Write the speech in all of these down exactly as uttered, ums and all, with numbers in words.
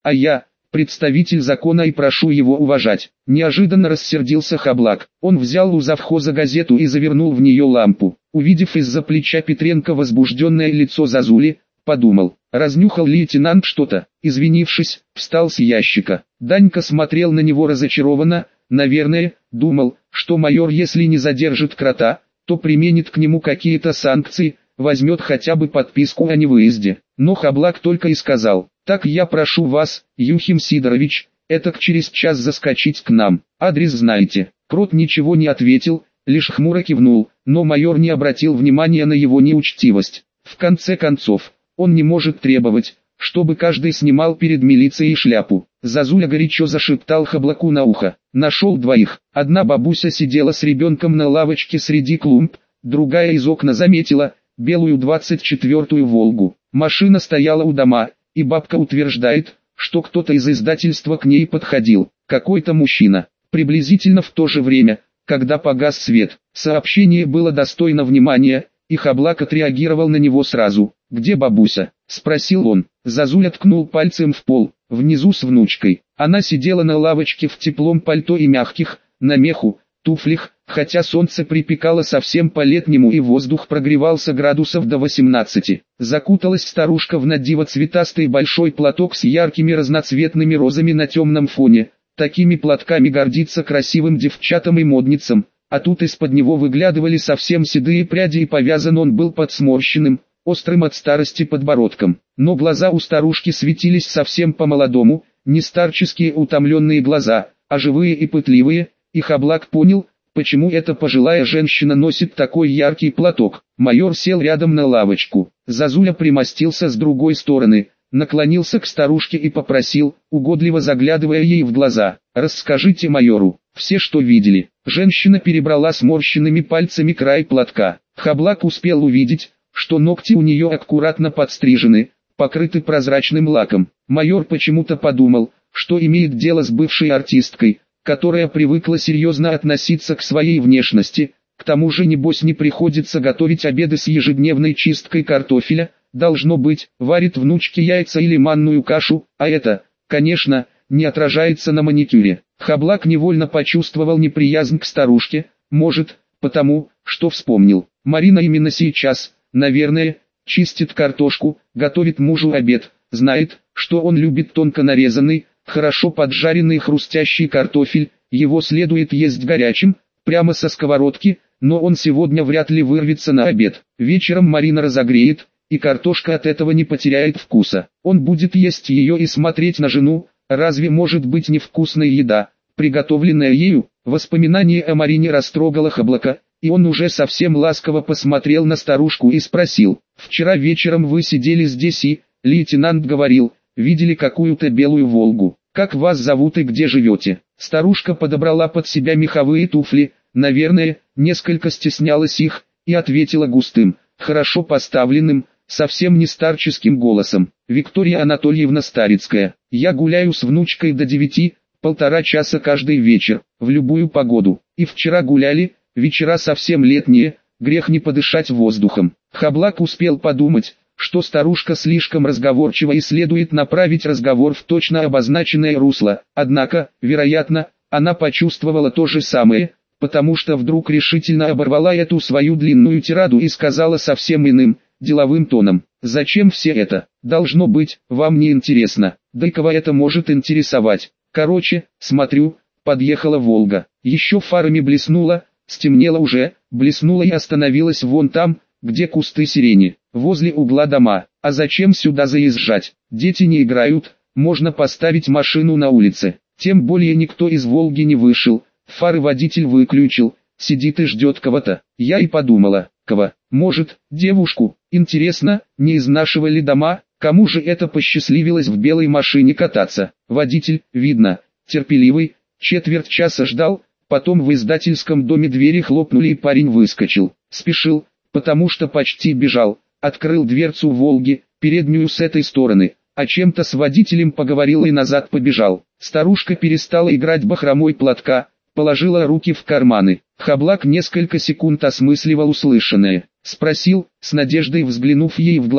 а я – представитель закона и прошу его уважать. Неожиданно рассердился Хаблак. Он взял у завхоза газету и завернул в нее лампу. Увидев из-за плеча Петренко возбужденное лицо Зазули, подумал, разнюхал лейтенант что-то. Извинившись, встал с ящика. Данька смотрел на него разочарованно, наверное, думал, что майор, если не задержит крота, то применит к нему какие-то санкции, возьмет хотя бы подписку о невыезде. Но Хаблак только и сказал: «Так я прошу вас, Юхим Сидорович, этак через час заскочить к нам, адрес знаете». Крот ничего не ответил, лишь хмуро кивнул, но майор не обратил внимания на его неучтивость. В конце концов, он не может требовать, чтобы каждый снимал перед милицией шляпу. Зазуля горячо зашептал Хаблаку на ухо. Нашел двоих. Одна бабуся сидела с ребенком на лавочке среди клумб, другая из окна заметила белую двадцать четвёртую «Волгу». Машина стояла у дома, и бабка утверждает, что кто-то из издательства к ней подходил, какой-то мужчина. Приблизительно в то же время, когда погас свет, сообщение было достойно внимания, и Хаблак отреагировал на него сразу. «Где бабуся?» – спросил он. Зазуля ткнул пальцем в пол, внизу с внучкой. Она сидела на лавочке в теплом пальто и мягких, на меху, туфлях, хотя солнце припекало совсем по-летнему и воздух прогревался градусов до восемнадцати. Закуталась старушка в надиво цветастый большой платок с яркими разноцветными розами на темном фоне. Такими платками гордится красивым девчатам и модницам, а тут из-под него выглядывали совсем седые пряди, и повязан он был под сморщенным, острым от старости подбородком. Но глаза у старушки светились совсем по-молодому, не старческие утомленные глаза, а живые и пытливые, и Хаблак понял, почему эта пожилая женщина носит такой яркий платок. Майор сел рядом на лавочку. Зазуля примостился с другой стороны, наклонился к старушке и попросил, угодливо заглядывая ей в глаза: «Расскажите майору все, что видели». Женщина перебрала сморщенными пальцами край платка. Хаблак успел увидеть, что ногти у нее аккуратно подстрижены, покрыты прозрачным лаком. Майор почему-то подумал, что имеет дело с бывшей артисткой, которая привыкла серьезно относиться к своей внешности, к тому же небось не приходится готовить обеды с ежедневной чисткой картофеля, должно быть, варит внучке яйца или манную кашу, а это, конечно, не отражается на маникюре. Хаблак невольно почувствовал неприязнь к старушке, может, потому, что вспомнил. Марина именно сейчас, наверное, чистит картошку, готовит мужу обед, знает, что он любит тонко нарезанный, хорошо поджаренный хрустящий картофель, его следует есть горячим, прямо со сковородки, но он сегодня вряд ли вырвется на обед. Вечером Марина разогреет, и картошка от этого не потеряет вкуса. Он будет есть ее и смотреть на жену. Разве может быть невкусная еда, приготовленная ею? Воспоминание о Марине растрогало Хаблака, и он уже совсем ласково посмотрел на старушку и спросил: «Вчера вечером вы сидели здесь и, лейтенант говорил, видели какую-то белую «Волгу». Как вас зовут и где живете?» Старушка подобрала под себя меховые туфли, наверное, несколько стеснялась их, и ответила густым, хорошо поставленным, совсем не старческим голосом: «Виктория Анатольевна Старицкая. Я гуляю с внучкой до девяти, полтора часа каждый вечер, в любую погоду. И вчера гуляли, вечера совсем летние, грех не подышать воздухом». Хаблак успел подумать, что старушка слишком разговорчива и следует направить разговор в точно обозначенное русло, однако, вероятно, она почувствовала то же самое, потому что вдруг решительно оборвала эту свою длинную тираду и сказала совсем иным, деловым тоном: «Зачем все это? Должно быть, вам не интересно. Да и кого это может интересовать? Короче, смотрю, подъехала «Волга». Еще фарами блеснула, стемнело уже, блеснула и остановилась вон там, где кусты сирени, возле угла дома. А зачем сюда заезжать? Дети не играют, можно поставить машину на улице. Тем более никто из «Волги» не вышел, фары водитель выключил, сидит и ждет кого-то». Я и подумала: кого? Может, девушку? Интересно, не из нашего ли дома? Кому же это посчастливилось в белой машине кататься? Водитель, видно, терпеливый, четверть часа ждал, потом в издательском доме двери хлопнули и парень выскочил. Спешил, потому что почти бежал, открыл дверцу «Волги», переднюю с этой стороны, о чем-то с водителем поговорил и назад побежал. Старушка перестала играть бахромой платка, положила руки в карманы. Хаблак несколько секунд осмысливал услышанное. Спросил, с надеждой взглянув ей в глаза: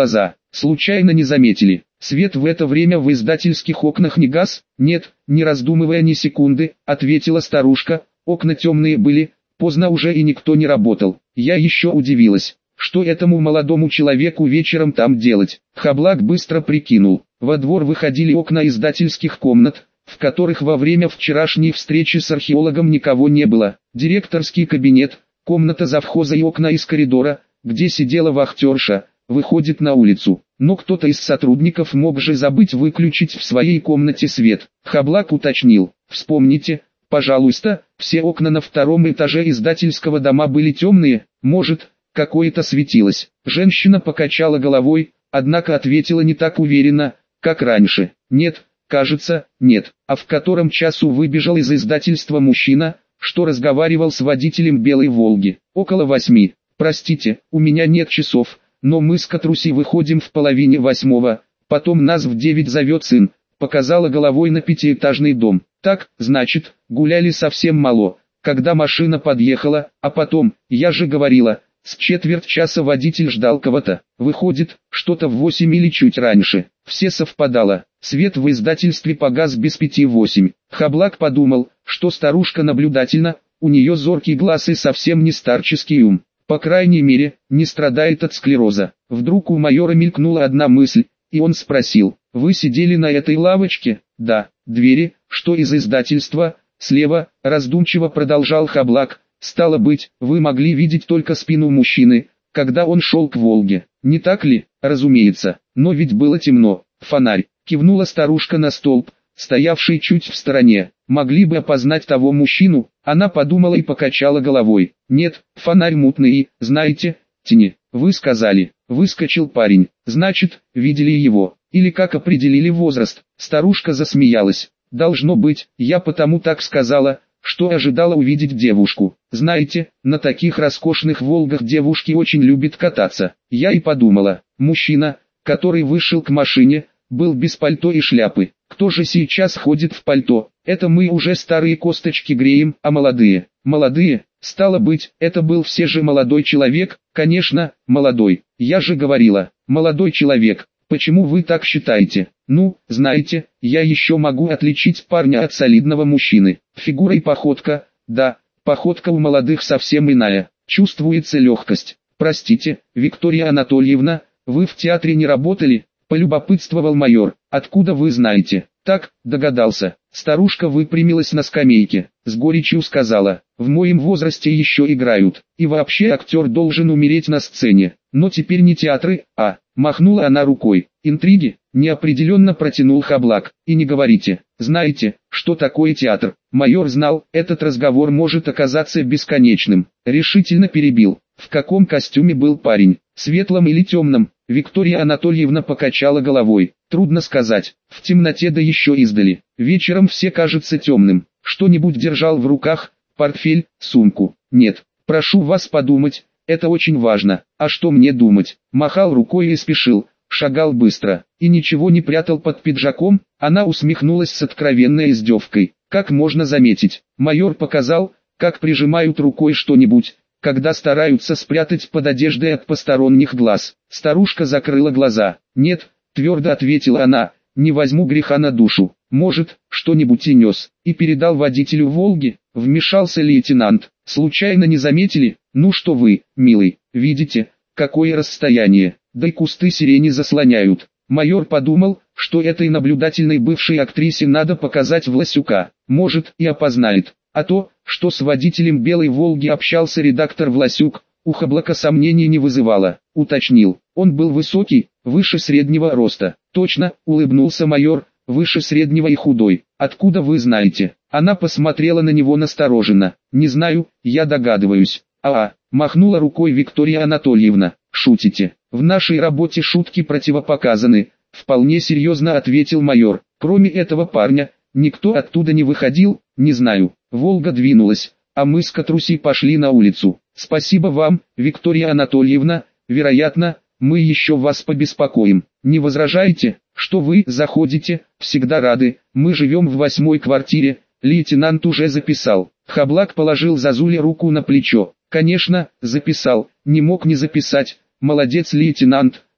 Случайно не заметили? Свет в это время в издательских окнах не гас? Нет, не раздумывая ни секунды, ответила старушка, окна темные были, поздно уже и никто не работал. Я еще удивилась, что этому молодому человеку вечером там делать. Хаблак быстро прикинул. Во двор выходили окна издательских комнат, в которых во время вчерашней встречи с археологом никого не было. Директорский кабинет, комната завхоза и окна из коридора, где сидела вахтерша, выходит на улицу. Но кто-то из сотрудников мог же забыть выключить в своей комнате свет. Хаблак уточнил: вспомните, пожалуйста, все окна на втором этаже издательского дома были темные, может, какое-то светилось. Женщина покачала головой, однако ответила не так уверенно, как раньше. Нет, кажется, нет. А в котором часу выбежал из издательства мужчина, что разговаривал с водителем белой Волги? Около восьми. Простите, у меня нет часов, но мы с Катруси выходим в половине восьмого, потом нас в девять зовет сын, показала головой на пятиэтажный дом. Так, значит, гуляли совсем мало, когда машина подъехала, а потом, я же говорила, с четверть часа водитель ждал кого-то. Выходит, что-то в восемь или чуть раньше. Все совпадало. Свет в издательстве погас без пяти восемь. Хаблак подумал, что старушка наблюдательна, у нее зоркий глаз и совсем не старческий ум. По крайней мере, не страдает от склероза. Вдруг у майора мелькнула одна мысль, и он спросил: «Вы сидели на этой лавочке?» «Да». «Двери, что из издательства?» «Слева», раздумчиво продолжал Хаблак. «Стало быть, вы могли видеть только спину мужчины, когда он шел к Волге, не так ли?» «Разумеется, но ведь было темно». «Фонарь», кивнула старушка на столб, стоявший чуть в стороне. «Могли бы опознать того мужчину?» Она подумала и покачала головой. «Нет, фонарь мутный и, знаете, тени». «Вы сказали, выскочил парень, значит, видели его, или как определили возраст?» Старушка засмеялась. «Должно быть, я потому так сказала, что ожидала увидеть девушку. Знаете, на таких роскошных Волгах девушки очень любят кататься. Я и подумала, мужчина, который вышел к машине, был без пальто и шляпы. Кто же сейчас ходит в пальто? Это мы уже старые косточки греем, а молодые? Молодые? Стало быть, это был все же молодой человек? Конечно, молодой. Я же говорила, молодой человек. Почему вы так считаете? Ну, знаете, я еще могу отличить парня от солидного мужчины. Фигура и походка, да, походка у молодых совсем иная. Чувствуется легкость. Простите, Виктория Анатольевна, вы в театре не работали? Полюбопытствовал майор. Откуда вы знаете? Так, догадался. Старушка выпрямилась на скамейке, с горечью сказала: в моем возрасте еще играют, и вообще актер должен умереть на сцене. Но теперь не театры, а... Махнула она рукой. Интриги? Неопределенно протянул Хаблак. И не говорите. Знаете, что такое театр? Майор знал, этот разговор может оказаться бесконечным. Решительно перебил. В каком костюме был парень? Светлом или темном? Виктория Анатольевна покачала головой. Трудно сказать. В темноте да еще издали. Вечером все кажется темным. Что-нибудь держал в руках? Портфель, сумку? Нет. Прошу вас подумать. Это очень важно. А что мне думать? Махал рукой и спешил, шагал быстро, и ничего не прятал под пиджаком. Она усмехнулась с откровенной издевкой. Как можно заметить, майор показал, как прижимают рукой что-нибудь, когда стараются спрятать под одеждой от посторонних глаз. Старушка закрыла глаза. «Нет», твердо ответила она, — «не возьму греха на душу. Может, что-нибудь и нес». И передал водителю «Волги». Вмешался лейтенант. «Случайно не заметили? Ну что вы, милый, видите, какое расстояние, да и кусты сирени заслоняют». Майор подумал, что этой наблюдательной бывшей актрисе надо показать Власюка. Может, и опознает. А то, что с водителем белой Волги общался редактор Власюк, у Хаблака сомнений не вызывало. Уточнил, он был высокий, выше среднего роста. «Точно», улыбнулся майор, — «выше среднего и худой. Откуда вы знаете?» Она посмотрела на него настороженно. «Не знаю, я догадываюсь». «А-а», махнула рукой Виктория Анатольевна. «Шутите? В нашей работе шутки противопоказаны», — вполне серьезно ответил майор. «Кроме этого парня, никто оттуда не выходил?» «Не знаю». Волга двинулась, а мы с Катруси пошли на улицу. «Спасибо вам, Виктория Анатольевна, вероятно, мы еще вас побеспокоим. Не возражаете, что вы заходите? Всегда рады, мы живем в восьмой квартире». Лейтенант уже записал. Хаблак положил Зазуле руку на плечо. «Конечно, записал, не мог не записать. Молодец, лейтенант,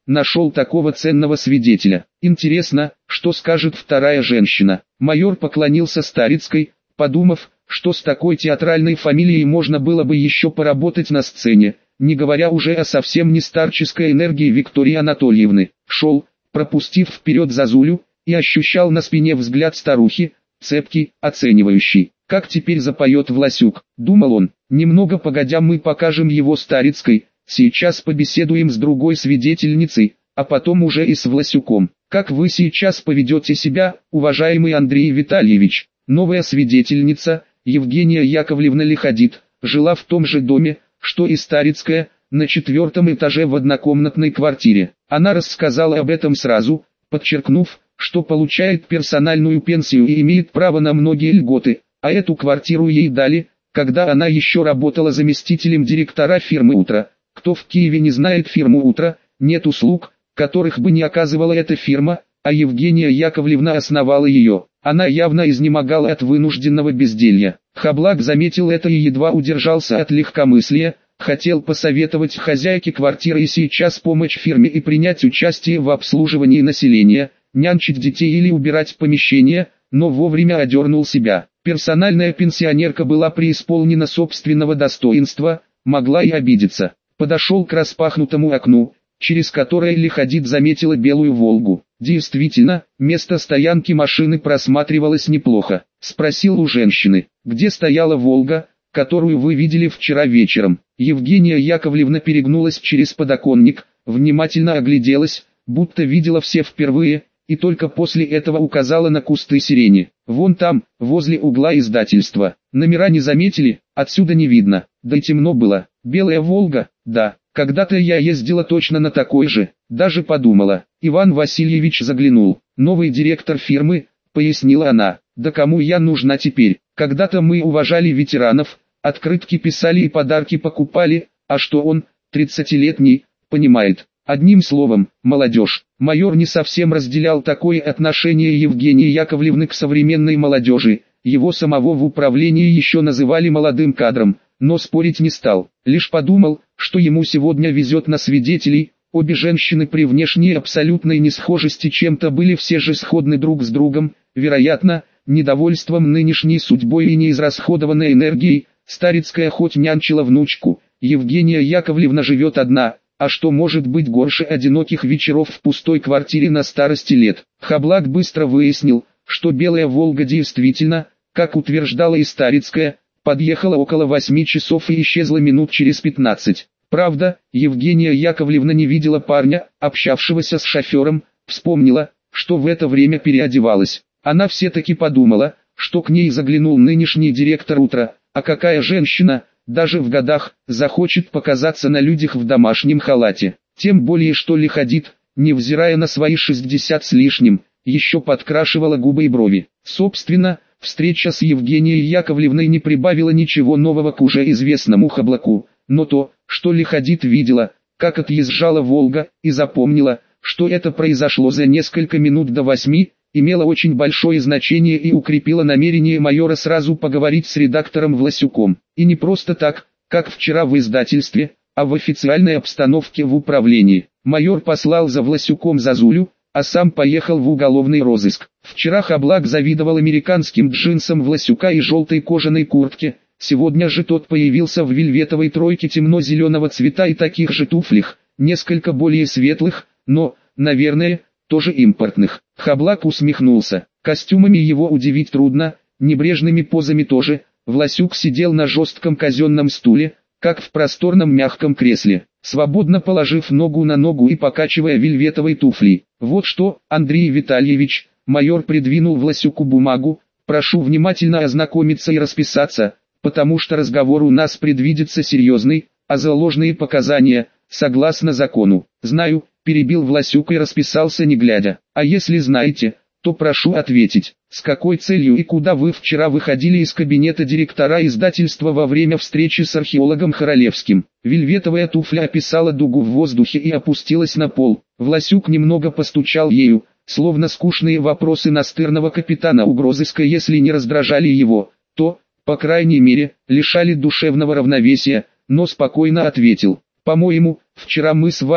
нашел такого ценного свидетеля. Интересно, что скажет вторая женщина. Майор поклонился Старицкой, подумав, что с такой театральной фамилией можно было бы еще поработать на сцене, не говоря уже о совсем не старческой энергии Виктории Анатольевны. Шел, пропустив вперед Зазулю, и ощущал на спине взгляд старухи, цепкий, оценивающий. Как теперь запоет Власюк, думал он. Немного погодя мы покажем его Старицкой, сейчас побеседуем с другой свидетельницей, а потом уже и с Власюком. Как вы сейчас поведете себя, уважаемый Андрей Витальевич? Новая свидетельница, Евгения Яковлевна Лиходит, жила в том же доме, что и Старицкая, на четвертом этаже в однокомнатной квартире. Она рассказала об этом сразу, подчеркнув, что получает персональную пенсию и имеет право на многие льготы, а эту квартиру ей дали, когда она еще работала заместителем директора фирмы «Утро». Кто в Киеве не знает фирму «Утро», нет услуг, которых бы не оказывала эта фирма, а Евгения Яковлевна основала ее. Она явно изнемогала от вынужденного безделья. Хаблак заметил это и едва удержался от легкомыслия, хотел посоветовать хозяйке квартиры и сейчас помочь фирме и принять участие в обслуживании населения, нянчить детей или убирать помещения, но вовремя одернул себя. Персональная пенсионерка была преисполнена собственного достоинства, могла и обидеться. Подошел к распахнутому окну, через которое Лиходит заметила белую «Волгу». Действительно, место стоянки машины просматривалось неплохо. Спросил у женщины, где стояла «Волга», которую вы видели вчера вечером. Евгения Яковлевна перегнулась через подоконник, внимательно огляделась, будто видела все впервые, и только после этого указала на кусты сирени. Вон там, возле угла издательства. Номера не заметили, отсюда не видно, да и темно было. Белая «Волга», да, когда-то я ездила точно на такой же, даже подумала. Иван Васильевич заглянул. Новый директор фирмы, пояснила она. Да кому я нужна теперь? Когда-то мы уважали ветеранов, открытки писали и подарки покупали, а что он, тридцатилетний, понимает? Одним словом, молодежь. Майор не совсем разделял такое отношение Евгении Яковлевны к современной молодежи. Его самого в управлении еще называли молодым кадром, но спорить не стал. Лишь подумал, что ему сегодня везет на свидетелей. Обе женщины при внешней абсолютной несхожести чем-то были все же сходны друг с другом, вероятно, недовольством нынешней судьбой и неизрасходованной энергией. Старицкая хоть нянчила внучку, Евгения Яковлевна живет одна, а что может быть горше одиноких вечеров в пустой квартире на старости лет? Хаблак быстро выяснил, что белая «Волга» действительно, как утверждала и Старицкая, подъехала около восьми часов и исчезла минут через пятнадцать. Правда, Евгения Яковлевна не видела парня, общавшегося с шофером, вспомнила, что в это время переодевалась. Она все-таки подумала, что к ней заглянул нынешний директор «Утра», а какая женщина, даже в годах, захочет показаться на людях в домашнем халате. Тем более что Лиходит, невзирая на свои шестьдесят с лишним, еще подкрашивала губы и брови. Собственно, встреча с Евгенией Яковлевной не прибавила ничего нового к уже известному Хаблаку, но то, что Лиходит видела, как отъезжала «Волга», и запомнила, что это произошло за несколько минут до восьми, имело очень большое значение и укрепило намерение майора сразу поговорить с редактором Власюком. И не просто так, как вчера в издательстве, а в официальной обстановке в управлении. Майор послал за Власюком Зазулю, а сам поехал в уголовный розыск. Вчера Хаблак завидовал американским джинсам Власюка и желтой кожаной куртке, сегодня же тот появился в вельветовой тройке темно-зеленого цвета и таких же туфлях, несколько более светлых, но, наверное, тоже импортных. Хаблак усмехнулся. Костюмами его удивить трудно, небрежными позами тоже. Власюк сидел на жестком казенном стуле, как в просторном мягком кресле, свободно положив ногу на ногу и покачивая вельветовой туфлей. Вот что, Андрей Витальевич, майор придвинул Власюку бумагу, прошу внимательно ознакомиться и расписаться, потому что разговор у нас предвидится серьезный, а за ложные показания, согласно закону. Знаю, перебил Власюк и расписался не глядя. А если знаете, то прошу ответить, с какой целью и куда вы вчера выходили из кабинета директора издательства во время встречи с археологом Хоролевским? Вельветовая туфля описала дугу в воздухе и опустилась на пол. Власюк немного постучал ею, словно скучные вопросы настырного капитана угрозыска, если не раздражали его, то, по крайней мере, лишали душевного равновесия, но спокойно ответил. По-моему, вчера мы с вами,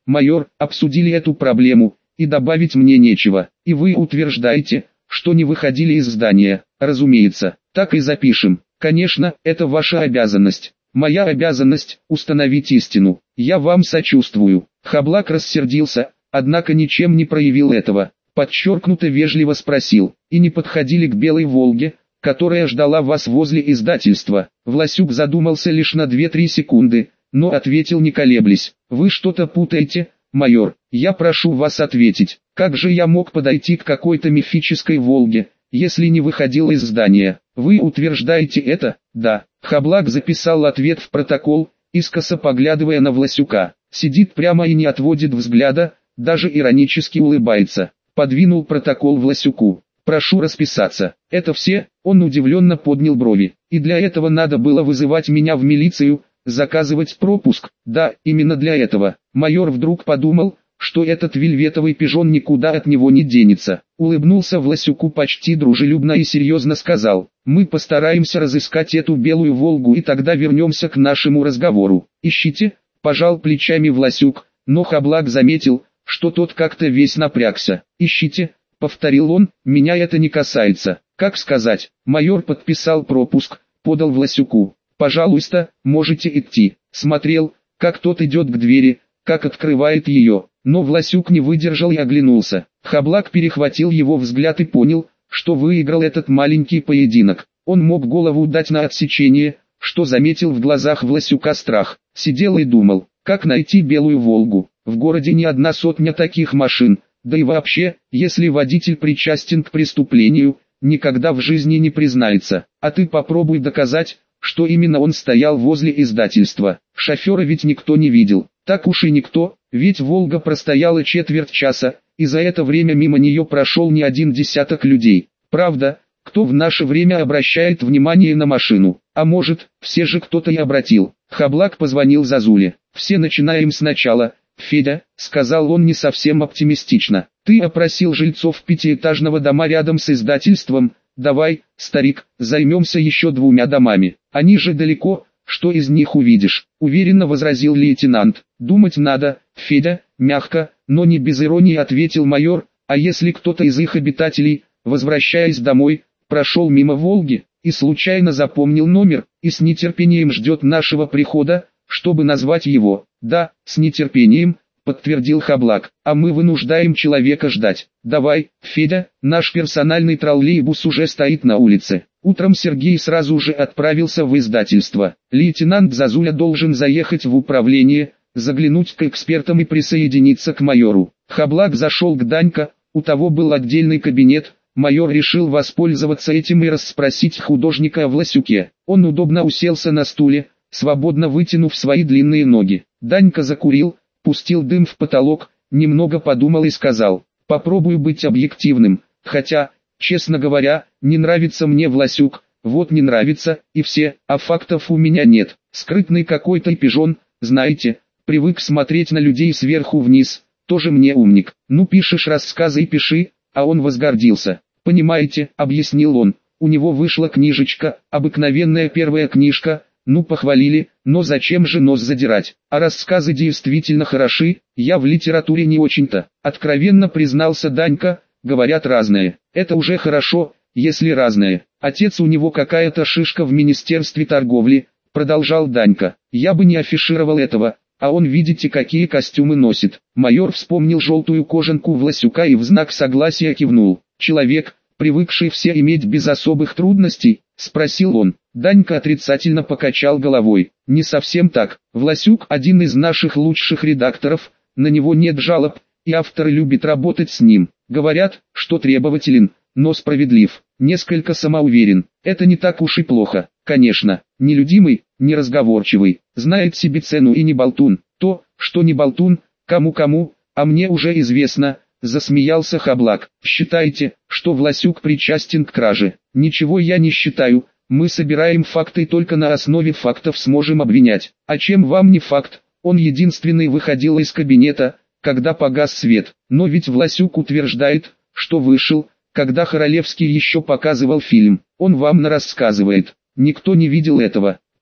майор, обсудили эту проблему, и добавить мне нечего. И вы утверждаете, что не выходили из здания. Разумеется, так и запишем. Конечно, это ваша обязанность. Моя обязанность – установить истину. Я вам сочувствую. Хаблак рассердился, однако ничем не проявил этого. Подчеркнуто вежливо спросил: и не подходили к Белой Волге, которая ждала вас возле издательства? Власюк задумался лишь на две-три секунды, но ответил не колеблясь: вы что-то путаете, майор. Я прошу вас ответить, как же я мог подойти к какой-то мифической Волге, если не выходил из здания? Вы утверждаете это? Да. Хаблак записал ответ в протокол, искоса поглядывая на Власюка. Сидит прямо и не отводит взгляда, даже иронически улыбается. Подвинул протокол Власюку. Прошу расписаться. Это все? Он удивленно поднял брови. И для этого надо было вызывать меня в милицию, заказывать пропуск? Да, именно для этого. Майор вдруг подумал, что этот вельветовый пижон никуда от него не денется. Улыбнулся Власюку почти дружелюбно и серьезно сказал: мы постараемся разыскать эту Белую Волгу, и тогда вернемся к нашему разговору. Ищите, пожал плечами Власюк, но Хаблак заметил, что тот как-то весь напрягся. Ищите, повторил он, меня это не касается. Как сказать? Майор подписал пропуск, подал Власюку. Пожалуйста, можете идти. Смотрел, как тот идет к двери, как открывает ее. Но Власюк не выдержал и оглянулся. Хаблак перехватил его взгляд и понял, что выиграл этот маленький поединок. Он мог голову дать на отсечение, что заметил в глазах Власюка страх. Сидел и думал, как найти Белую Волгу. В городе не одна сотня таких машин, да и вообще, если водитель причастен к преступлению, никогда в жизни не признается. А ты попробуй доказать, что именно он стоял возле издательства. Шофера ведь никто не видел. Так уж и никто, ведь Волга простояла четверть часа, и за это время мимо нее прошел не один десяток людей. Правда, кто в наше время обращает внимание на машину? А может, все же кто-то и обратил. Хаблак позвонил Зазуле. «Все начинаем сначала, Федя», — сказал он не совсем оптимистично. «Ты опросил жильцов пятиэтажного дома рядом с издательством. Давай, старик, займемся еще двумя домами. Они же далеко, что из них увидишь», — уверенно возразил лейтенант. «Думать надо, Федя», — мягко, но не без иронии ответил майор. «А если кто-то из их обитателей, возвращаясь домой, прошел мимо Волги, и случайно запомнил номер, и с нетерпением ждет нашего прихода, чтобы назвать его?» «Да, с нетерпением», — подтвердил Хаблак. «А мы вынуждаем человека ждать. Давай, Федя, наш персональный троллейбус уже стоит на улице». Утром Сергей сразу же отправился в издательство. Лейтенант Зазуля должен заехать в управление, заглянуть к экспертам и присоединиться к майору. Хаблак зашел к Данька, у того был отдельный кабинет. Майор решил воспользоваться этим и расспросить художника о Власюке. Он удобно уселся на стуле, свободно вытянув свои длинные ноги. Данька закурил, пустил дым в потолок, немного подумал и сказал: «Попробую быть объективным, хотя, честно говоря, не нравится мне Власюк, вот не нравится, и все, а фактов у меня нет. Скрытный какой-то пижон, знаете, привык смотреть на людей сверху вниз, тоже мне умник. Ну пишешь рассказы и пиши». А он возгордился. «Понимаете», — объяснил он, — «у него вышла книжечка, обыкновенная первая книжка, ну похвалили, но зачем же нос задирать? А рассказы действительно хороши, я в литературе не очень-то», — откровенно признался Данька. «Говорят разное. Это уже хорошо, если разное. Отец у него какая-то шишка в Министерстве торговли», — продолжал Данька. «Я бы не афишировал этого. А он, видите, какие костюмы носит». Майор вспомнил желтую кожанку Власюка и в знак согласия кивнул. «Человек, привыкший все иметь без особых трудностей?» — спросил он. Данька отрицательно покачал головой. «Не совсем так. Власюк один из наших лучших редакторов, на него нет жалоб, и автор любит работать с ним. Говорят, что требователен, но справедлив, несколько самоуверен. Это не так уж и плохо, конечно. Нелюдимый, неразговорчивый, знает себе цену и не болтун. То, что не болтун, кому-кому, а мне уже известно», — засмеялся Хаблак. «Считаете, что Власюк причастен к краже?» «Ничего я не считаю, мы собираем факты и только на основе фактов сможем обвинять. А чем вам не факт? Он единственный выходил из кабинета, когда погас свет. Но ведь Власюк утверждает, что вышел, когда Хоролевский еще показывал фильм. Он вам нарассказывает. Никто не видел этого».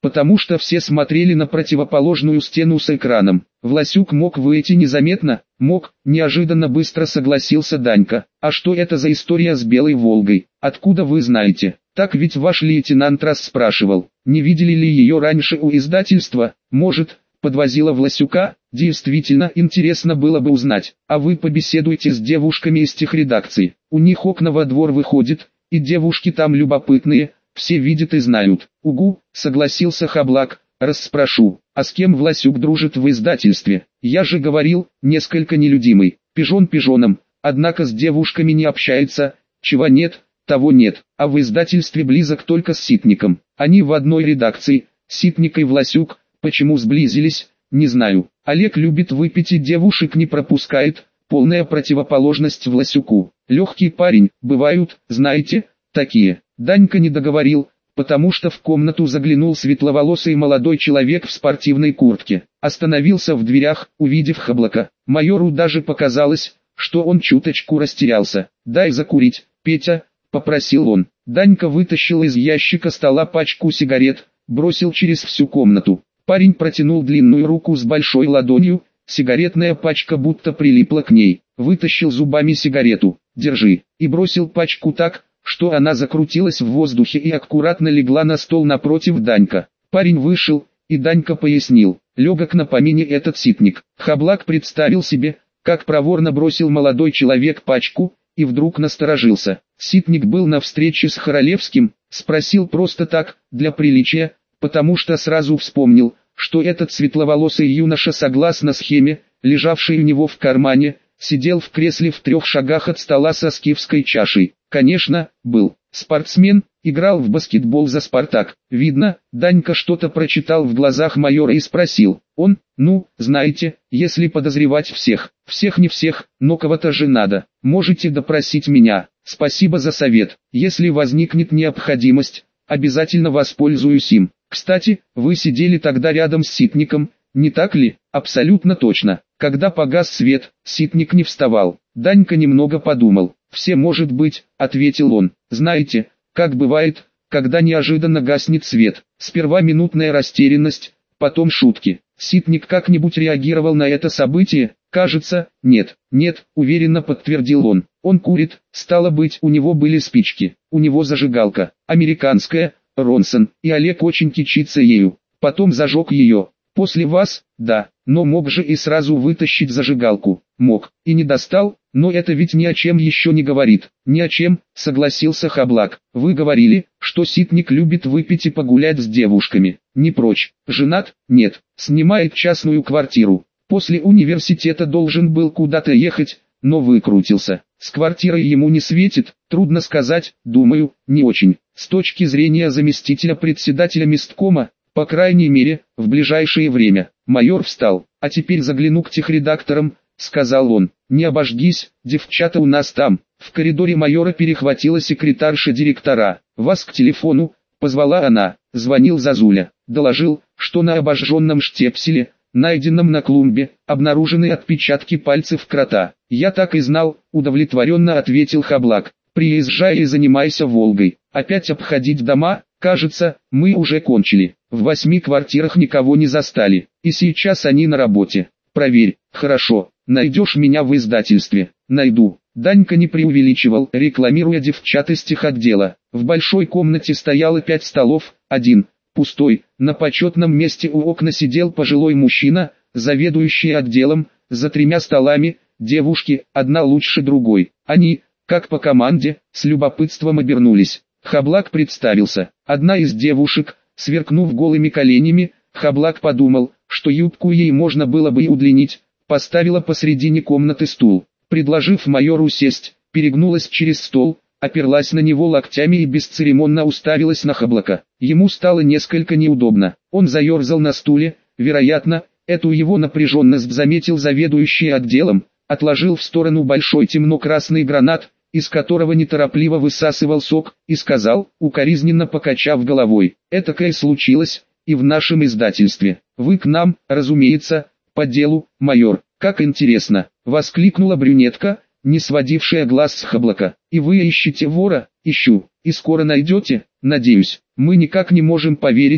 потому что все смотрели на противоположную стену с экраном. Власюк мог выйти незаметно, мог, неожиданно быстро согласился Данька. А что это за история с Белой Волгой? Откуда вы знаете? Так ведь ваш лейтенант раз спрашивал, не видели ли ее раньше у издательства, может, подвозила Власюка? Действительно интересно было бы узнать. А вы побеседуйте с девушками из техредакции, у них окна во двор выходит, и девушки там любопытные, все видят и знают. Угу, согласился Хаблак, расспрошу. А с кем Власюк дружит в издательстве? Я же говорил, несколько нелюдимый, пижон пижоном, однако с девушками не общается, чего нет, того нет. А в издательстве близок только с Ситником. Они в одной редакции, Ситник и Власюк. Почему сблизились, не знаю. Олег любит выпить и девушек не пропускает, полная противоположность Власюку. Легкий парень, бывают, знаете, такие. Данька не договорил, потому что в комнату заглянул светловолосый молодой человек в спортивной куртке. Остановился в дверях, увидев Хаблака. Майору даже показалось, что он чуточку растерялся. «Дай закурить, Петя», — попросил он. Данька вытащил из ящика стола пачку сигарет, бросил через всю комнату. Парень протянул длинную руку с большой ладонью, сигаретная пачка будто прилипла к ней. Вытащил зубами сигарету, «Держи», и бросил пачку так, что она закрутилась в воздухе и аккуратно легла на стол напротив Данька. Парень вышел, и Данька пояснил, легок на помине этот Ситник. Хаблак представил себе, как проворно бросил молодой человек пачку, и вдруг насторожился. Ситник был на встрече с Хоролевским, спросил просто так, для приличия, потому что сразу вспомнил, что этот светловолосый юноша согласно схеме, лежавшей у него в кармане, сидел в кресле в трех шагах от стола со скифской чашей. Конечно, был спортсмен, играл в баскетбол за «Спартак». Видно, Данька что-то прочитал в глазах майора и спросил. Он, ну, знаете, если подозревать всех, всех не всех, но кого-то же надо, можете допросить меня. Спасибо за совет. Если возникнет необходимость, обязательно воспользуюсь им. Кстати, вы сидели тогда рядом с Ситником, не так ли? Абсолютно точно. Когда погас свет, Ситник не вставал. Данька немного подумал. «Все может быть», — ответил он. «Знаете, как бывает, когда неожиданно гаснет свет. Сперва минутная растерянность, потом шутки. Ситник как-нибудь реагировал на это событие? Кажется, нет». «Нет», — уверенно подтвердил он. «Он курит, стало быть, у него были спички, у него зажигалка, американская, Ронсон, и Олег очень кичится ею. Потом зажег ее. После вас, да, но мог же и сразу вытащить зажигалку. Мог, и не достал, но это ведь ни о чем еще не говорит». «Ни о чем», — согласился Хаблак. «Вы говорили, что Ситник любит выпить и погулять с девушками. Не прочь. Женат? Нет. Снимает частную квартиру. После университета должен был куда-то ехать, но выкрутился. С квартирой ему не светит, трудно сказать, думаю, не очень. С точки зрения заместителя председателя месткома, по крайней мере, в ближайшее время». Майор встал. «А теперь загляну к техредакторам», — сказал он. «Не обожгись, девчата у нас там». В коридоре майора перехватила секретарша директора. «Вас к телефону», — позвала она. Звонил Зазуля. Доложил, что на обожженном штепселе, найденном на клумбе, обнаружены отпечатки пальцев крота. «Я так и знал», — удовлетворенно ответил Хаблак. «Приезжай и занимайся Волгой. Опять обходить дома? Кажется, мы уже кончили. В восьми квартирах никого не застали, и сейчас они на работе. Проверь». «Хорошо. Найдешь меня в издательстве?» «Найду». Данька не преувеличивал, рекламируя девчат из техотдела. В большой комнате стояло пять столов, один пустой. На почетном месте у окна сидел пожилой мужчина, заведующий отделом, за тремя столами, девушки, одна лучше другой. Они, как по команде, с любопытством обернулись. Хаблак представился. Одна из девушек, сверкнув голыми коленями, Хаблак подумал, что юбку ей можно было бы и удлинить, поставила посредине комнаты стул. Предложив майору сесть, перегнулась через стол, оперлась на него локтями и бесцеремонно уставилась на Хаблака. Ему стало несколько неудобно. Он заерзал на стуле, вероятно, эту его напряженность заметил заведующий отделом, отложил в сторону большой темно-красный гранат, из которого неторопливо высасывал сок, и сказал, укоризненно покачав головой: «Этакое случилось и в нашем издательстве. Вы к нам, разумеется, по делу, майор». «Как интересно!» — воскликнула брюнетка, не сводившая глаз с Хаблака. «И вы ищете вора?» «Ищу. И скоро найдете, надеюсь. Мы никак не можем поверить,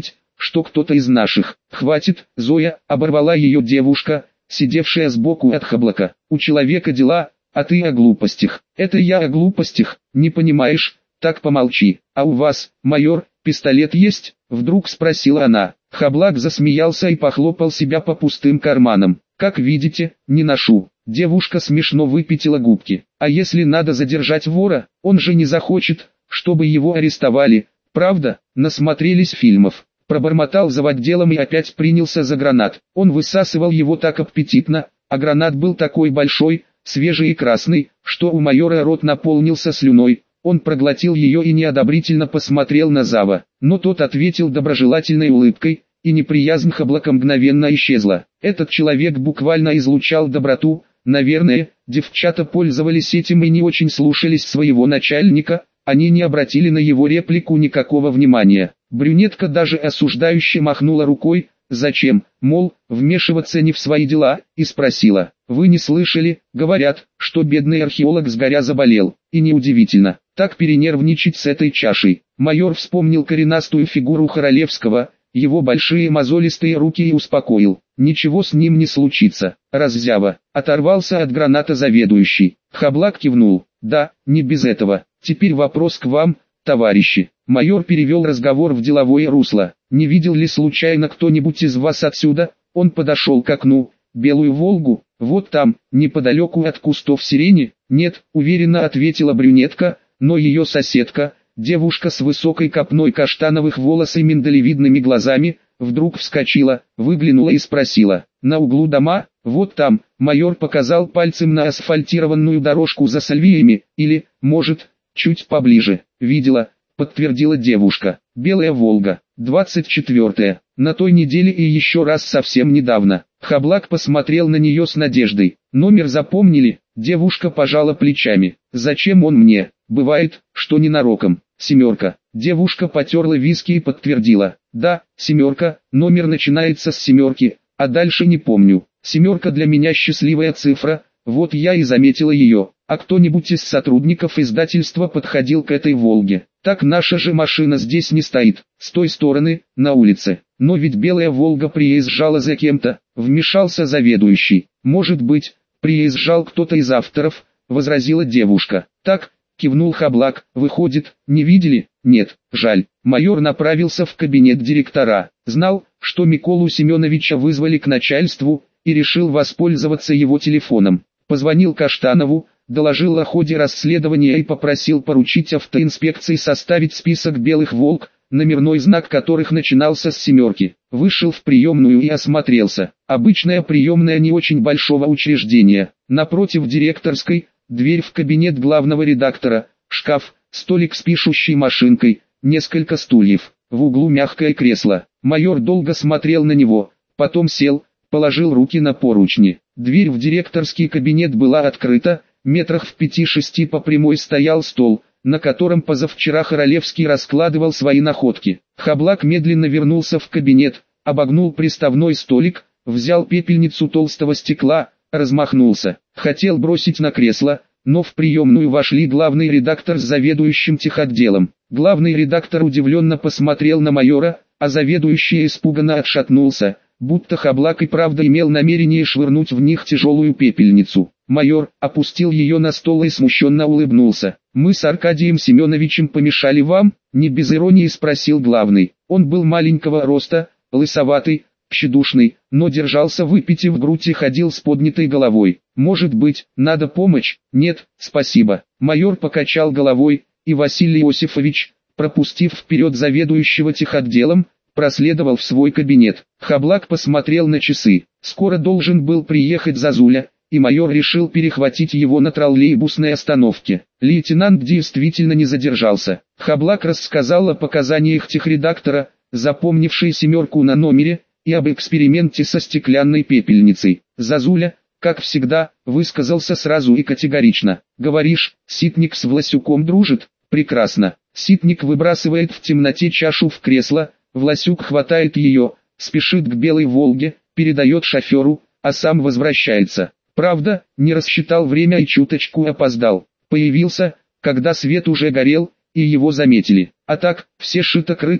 что кто-то из наших. Хватит, Зоя, оборвала ее девушка, сидевшая сбоку от Хаблака. У человека дела, а ты о глупостях. Это я о глупостях, не понимаешь? Так помолчи. А у вас, майор, пистолет есть? Вдруг спросила она. Хаблак засмеялся и похлопал себя по пустым карманам. Как видите, не ношу. Девушка смешно выпятила губки. А если надо задержать вора, он же не захочет, чтобы его арестовали. Правда? Насмотрелись фильмов. Пробормотал заводделом и опять принялся за гранат. Он высасывал его так аппетитно, а гранат был такой большой, свежий и красный, что у майора рот наполнился слюной. Он проглотил ее и неодобрительно посмотрел на Зава, но тот ответил доброжелательной улыбкой, и неприязнь Хаблака мгновенно исчезла. Этот человек буквально излучал доброту. Наверное, девчата пользовались этим и не очень слушались своего начальника, они не обратили на его реплику никакого внимания. Брюнетка даже осуждающе махнула рукой, зачем, мол, вмешиваться не в свои дела, и спросила, вы не слышали, говорят, что бедный археолог с горя заболел, и неудивительно, так перенервничать с этой чашей. Майор вспомнил коренастую фигуру Хоролевского, его большие мозолистые руки и успокоил, ничего с ним не случится, раззява, оторвался от граната заведующий. Хаблак кивнул, да, не без этого, теперь вопрос к вам, товарищи. Майор перевел разговор в деловое русло. Не видел ли случайно кто-нибудь из вас отсюда? Он подошел к окну. Белую Волгу, вот там, неподалеку от кустов сирени? Нет, уверенно ответила брюнетка, но ее соседка, девушка с высокой копной каштановых волос и миндалевидными глазами, вдруг вскочила, выглянула и спросила, на углу дома, вот там, майор показал пальцем на асфальтированную дорожку за сальвиями, или, может, чуть поближе, видела, подтвердила девушка. Белая Волга, двадцать четвёртое, на той неделе и еще раз совсем недавно. Хаблак посмотрел на нее с надеждой. Номер запомнили? Девушка пожала плечами. Зачем он мне? Бывает, что ненароком. Семерка. Девушка потерла виски и подтвердила. Да, семерка, номер начинается с семерки, а дальше не помню. Семерка для меня счастливая цифра, вот я и заметила ее. А кто-нибудь из сотрудников издательства подходил к этой Волге. Так наша же машина здесь не стоит, с той стороны, на улице. Но ведь Белая Волга приезжала за кем-то, вмешался заведующий. Может быть, приезжал кто-то из авторов, возразила девушка. Так, кивнул Хаблак, выходит, не видели? Нет, жаль. Майор направился в кабинет директора. Знал, что Миколу Семеновича вызвали к начальству, и решил воспользоваться его телефоном. Позвонил Каштанову, доложил о ходе расследования и попросил поручить автоинспекции составить список белых «Волг», номерной знак которых начинался с семерки. Вышел в приемную и осмотрелся. Обычная приемная не очень большого учреждения. Напротив директорской, дверь в кабинет главного редактора, шкаф, столик с пишущей машинкой, несколько стульев. В углу мягкое кресло. Майор долго смотрел на него, потом сел, положил руки на поручни. Дверь в директорский кабинет была открыта, метрах в пяти-шести по прямой стоял стол, на котором позавчера Хоролевский раскладывал свои находки. Хаблак медленно вернулся в кабинет, обогнул приставной столик, взял пепельницу толстого стекла, размахнулся. Хотел бросить на кресло, но в приемную вошли главный редактор с заведующим техотделом. Главный редактор удивленно посмотрел на майора, а заведующий испуганно отшатнулся, будто Хаблак и правда имел намерение швырнуть в них тяжелую пепельницу. Майор опустил ее на стол и смущенно улыбнулся. «Мы с Аркадием Семеновичем помешали вам?» — не без иронии спросил главный. Он был маленького роста, лысоватый, тщедушный, но держался выпитив грудь и ходил с поднятой головой. «Может быть, надо помощь?» «Нет, спасибо». Майор покачал головой, и Василий Иосифович, пропустив вперед заведующего техотделом, проследовал в свой кабинет. Хаблак посмотрел на часы. Скоро должен был приехать Зазуля, и майор решил перехватить его на троллейбусной остановке. Лейтенант действительно не задержался. Хаблак рассказал о показаниях техредактора, запомнившей семерку на номере, и об эксперименте со стеклянной пепельницей. Зазуля, как всегда, высказался сразу и категорично. «Говоришь, Ситник с Власюком дружит? Прекрасно». Ситник выбрасывает в темноте чашу в кресло, Власюк хватает ее, спешит к Белой Волге, передает шоферу, а сам возвращается. Правда, не рассчитал время и чуточку опоздал. Появился, когда свет уже горел, и его заметили. А так, все шито-крыто,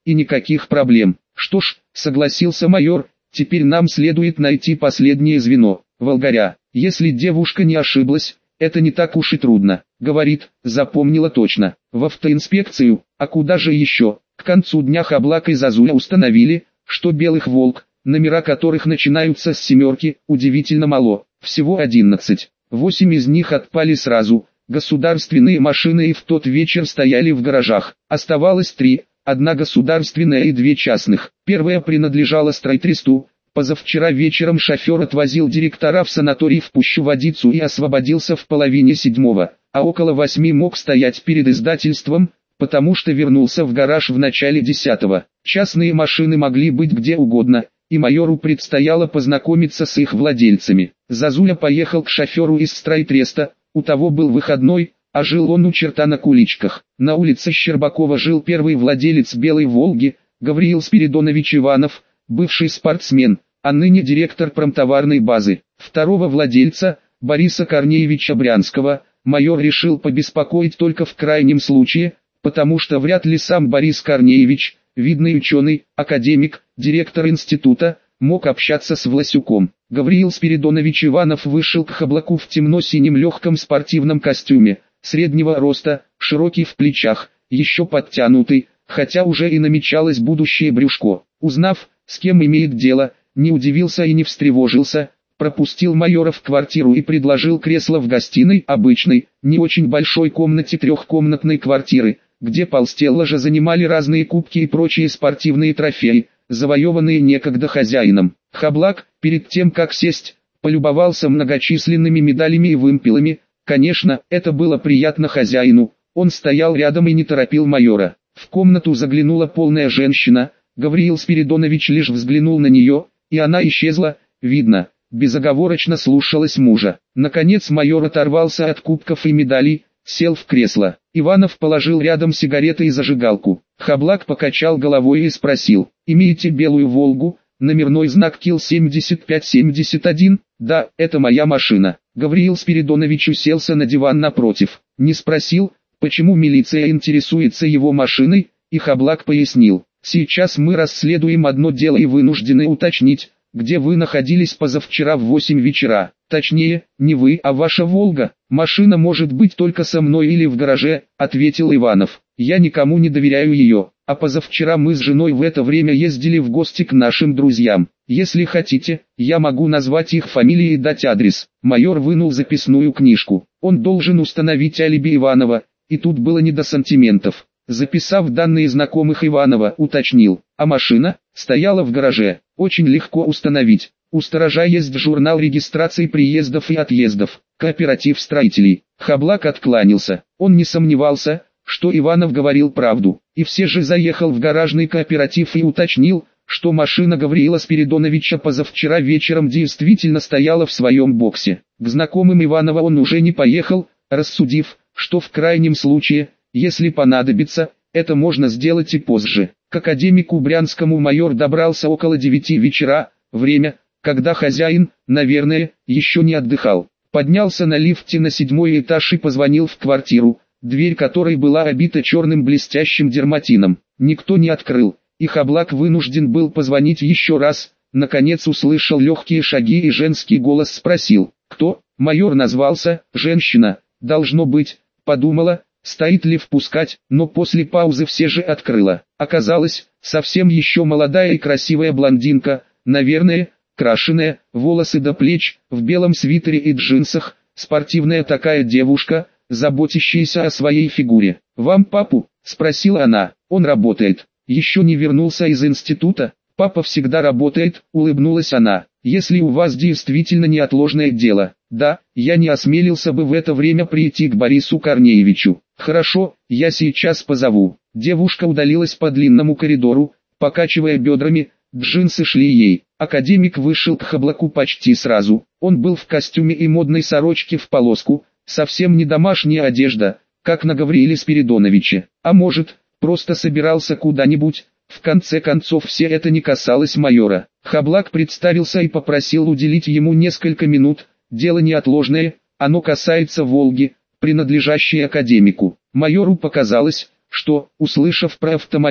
и никаких проблем. Что ж, согласился майор, теперь нам следует найти последнее звено, Волгаря. Если девушка не ошиблась, это не так уж и трудно, говорит, запомнила точно. В автоинспекцию, а куда же еще? К концу дня Хаблак и Зазуля установили, что белых «Волк», номера которых начинаются с семерки, удивительно мало, всего одиннадцать. Восемь из них отпали сразу. Государственные машины и в тот вечер стояли в гаражах. Оставалось три, одна государственная и две частных. Первая принадлежала стройтресту. Позавчера вечером шофер отвозил директора в санаторий в Пущу-Водицу и освободился в половине седьмого, а около восьми мог стоять перед издательством, потому что вернулся в гараж в начале десятого. Частные машины могли быть где угодно, и майору предстояло познакомиться с их владельцами. Зазуля поехал к шоферу из стройтреста, у того был выходной, а жил он у черта на куличках. На улице Щербакова жил первый владелец «Белой Волги», Гавриил Спиридонович Иванов, бывший спортсмен, а ныне директор промтоварной базы. Второго владельца, Бориса Корнеевича Брянского, майор решил побеспокоить только в крайнем случае, потому что вряд ли сам Борис Корнеевич, видный ученый, академик, директор института, мог общаться с Власюком. Гавриил Спиридонович Иванов вышел к Хаблаку в темно-синем легком спортивном костюме, среднего роста, широкий в плечах, еще подтянутый, хотя уже и намечалось будущее брюшко. Узнав, с кем имеет дело, не удивился и не встревожился, пропустил майора в квартиру и предложил кресло в гостиной, обычной, не очень большой комнате трехкомнатной квартиры, где полстеллажа занимали разные кубки и прочие спортивные трофеи, завоеванные некогда хозяином. Хаблак, перед тем как сесть, полюбовался многочисленными медалями и вымпелами. Конечно, это было приятно хозяину, он стоял рядом и не торопил майора. В комнату заглянула полная женщина, Гавриил Спиридонович лишь взглянул на нее, и она исчезла, видно, безоговорочно слушалась мужа. Наконец майор оторвался от кубков и медалей, сел в кресло. Иванов положил рядом сигареты и зажигалку. Хаблак покачал головой и спросил: «Имеете белую «Волгу», номерной знак КИЛ семьдесят пять семьдесят один?» «Да, это моя машина». Гавриил Спиридонович уселся на диван напротив. Не спросил, почему милиция интересуется его машиной, и Хаблак пояснил: «Сейчас мы расследуем одно дело и вынуждены уточнить, где вы находились позавчера в восемь вечера. Точнее, не вы, а ваша «Волга». Машина может быть только со мной или в гараже», — ответил Иванов. «Я никому не доверяю ее, а позавчера мы с женой в это время ездили в гости к нашим друзьям. Если хотите, я могу назвать их фамилии и дать адрес». Майор вынул записную книжку. Он должен установить алиби Иванова, и тут было не до сантиментов. Записав данные знакомых Иванова, уточнил: «А машина?» «Стояла в гараже. Очень легко установить. У сторожа есть журнал регистрации приездов и отъездов, кооператив строителей». Хаблак откланялся. Он не сомневался, что Иванов говорил правду, и все же заехал в гаражный кооператив и уточнил, что машина Гавриила Спиридоновича позавчера вечером действительно стояла в своем боксе. К знакомым Иванова он уже не поехал, рассудив, что в крайнем случае, если понадобится, это можно сделать и позже. К академику Брянскому майор добрался около девяти вечера, время, когда хозяин, наверное, еще не отдыхал. Поднялся на лифте на седьмой этаж и позвонил в квартиру, дверь которой была обита черным блестящим дерматином. Никто не открыл, и Хаблак вынужден был позвонить еще раз. Наконец услышал легкие шаги и женский голос спросил: «Кто?» Майор назвался: «Женщина, должно быть», подумала, стоит ли впускать, но после паузы все же открыла. Оказалось, совсем еще молодая и красивая блондинка, наверное, крашеная, волосы до плеч, в белом свитере и джинсах, спортивная такая девушка, заботящаяся о своей фигуре. «Вам папу?» – спросила она. «Он работает. Еще не вернулся из института?» «Папа всегда работает», – улыбнулась она. «Если у вас действительно неотложное дело». «Да, я не осмелился бы в это время прийти к Борису Корнеевичу». «Хорошо, я сейчас позову». Девушка удалилась по длинному коридору, покачивая бедрами, джинсы шли ей. Академик вышел к Хаблаку почти сразу. Он был в костюме и модной сорочке в полоску, совсем не домашняя одежда, как на Гаврииле Спиридоновиче. А может, просто собирался куда-нибудь. В конце концов, все это не касалось майора. Хаблак представился и попросил уделить ему несколько минут. Дело неотложное, оно касается «Волги», принадлежащей академику. Майору показалось, что, услышав про автомобиль,